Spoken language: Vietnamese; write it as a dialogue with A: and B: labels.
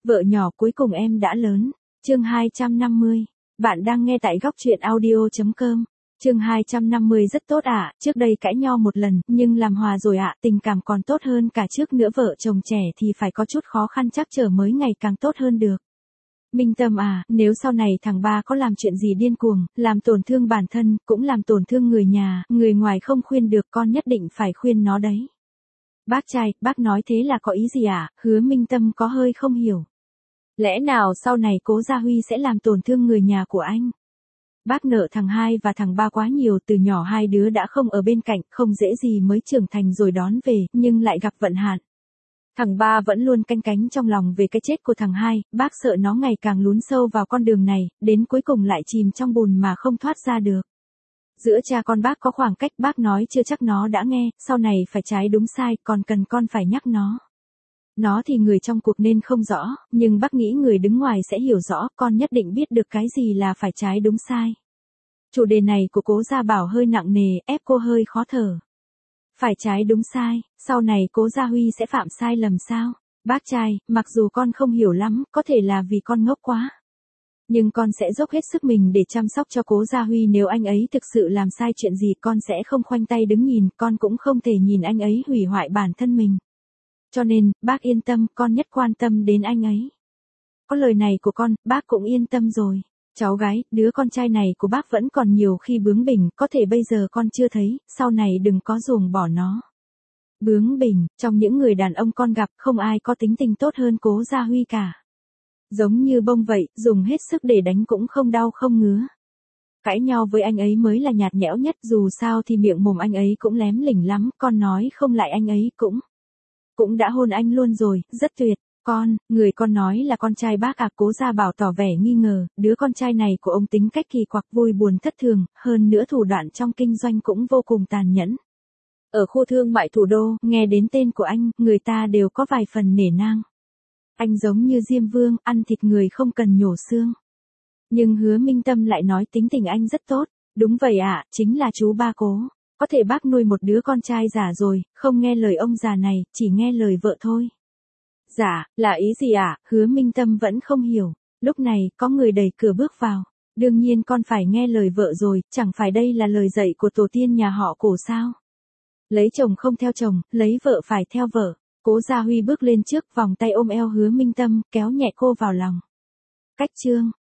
A: Vợ nhỏ cuối cùng em đã lớn. Chương 250. Bạn đang nghe tại góc truyện audio.com. Chương 250 rất tốt ạ, trước đây cãi nhau một lần, nhưng làm hòa rồi ạ, tình cảm còn tốt hơn cả trước nữa, vợ chồng trẻ thì phải có chút khó khăn trắc trở mới ngày càng tốt hơn được. Minh Tâm à, nếu sau này thằng ba có làm chuyện gì điên cuồng, làm tổn thương bản thân, cũng làm tổn thương người nhà, người ngoài không khuyên được, con nhất định phải khuyên nó đấy. Bác trai, bác nói thế là có ý gì ạ? Hứa Minh Tâm có hơi không hiểu. Lẽ nào sau này Cố Gia Huy sẽ làm tổn thương người nhà của anh? Bác nợ thằng hai và thằng ba quá nhiều, từ nhỏ hai đứa đã không ở bên cạnh, không dễ gì mới trưởng thành rồi đón về, nhưng lại gặp vận hạn. Thằng ba vẫn luôn canh cánh trong lòng về cái chết của thằng hai, bác sợ nó ngày càng lún sâu vào con đường này, đến cuối cùng lại chìm trong bùn mà không thoát ra được. Giữa cha con bác có khoảng cách, bác nói chưa chắc nó đã nghe, sau này phải trái đúng sai, còn cần con phải nhắc nó. Nó thì người trong cuộc nên không rõ, nhưng bác nghĩ người đứng ngoài sẽ hiểu rõ, con nhất định biết được cái gì là phải trái đúng sai. Chủ đề này của Cố Gia Bảo hơi nặng nề, ép cô hơi khó thở. Phải trái đúng sai, sau này Cố Gia Huy sẽ phạm sai lầm sao? Bác trai, mặc dù con không hiểu lắm, có thể là vì con ngốc quá. Nhưng con sẽ dốc hết sức mình để chăm sóc cho Cố Gia Huy, nếu anh ấy thực sự làm sai chuyện gì con sẽ không khoanh tay đứng nhìn, con cũng không thể nhìn anh ấy hủy hoại bản thân mình. Cho nên, bác yên tâm, con nhất quan tâm đến anh ấy. Có lời này của con, bác cũng yên tâm rồi. Cháu gái, đứa con trai này của bác vẫn còn nhiều khi bướng bỉnh, có thể bây giờ con chưa thấy, sau này đừng có ruồng bỏ nó. Bướng bỉnh, trong những người đàn ông con gặp, không ai có tính tình tốt hơn Cố Gia Huy cả. Giống như bông vậy, dùng hết sức để đánh cũng không đau không ngứa. Cãi nhau với anh ấy mới là nhạt nhẽo nhất, dù sao thì miệng mồm anh ấy cũng lém lỉnh lắm, con nói không lại anh ấy cũng đã hôn anh luôn rồi, rất tuyệt. Người con nói là con trai bác à? Cố Gia Bảo tỏ vẻ nghi ngờ, đứa con trai này của ông tính cách kỳ quặc, vui buồn thất thường, hơn nữa thủ đoạn trong kinh doanh cũng vô cùng tàn nhẫn. Ở khu thương mại thủ đô, nghe đến tên của anh, người ta đều có vài phần nể nang. Anh giống như Diêm Vương, ăn thịt người không cần nhổ xương. Nhưng Hứa Minh Tâm lại nói tính tình anh rất tốt. Đúng vậy ạ, chính là chú ba Cố. Có thể bác nuôi một đứa con trai giả rồi, không nghe lời ông già này, chỉ nghe lời vợ thôi. Dạ, là ý gì ạ? Hứa Minh Tâm vẫn không hiểu. Lúc này, có người đẩy cửa bước vào. Đương nhiên con phải nghe lời vợ rồi, chẳng phải đây là lời dạy của tổ tiên nhà họ Cổ sao? Lấy chồng không theo chồng, lấy vợ phải theo vợ. Cố Gia Huy bước lên trước, vòng tay ôm eo Hứa Minh Tâm, kéo nhẹ cô vào lòng. Cách chương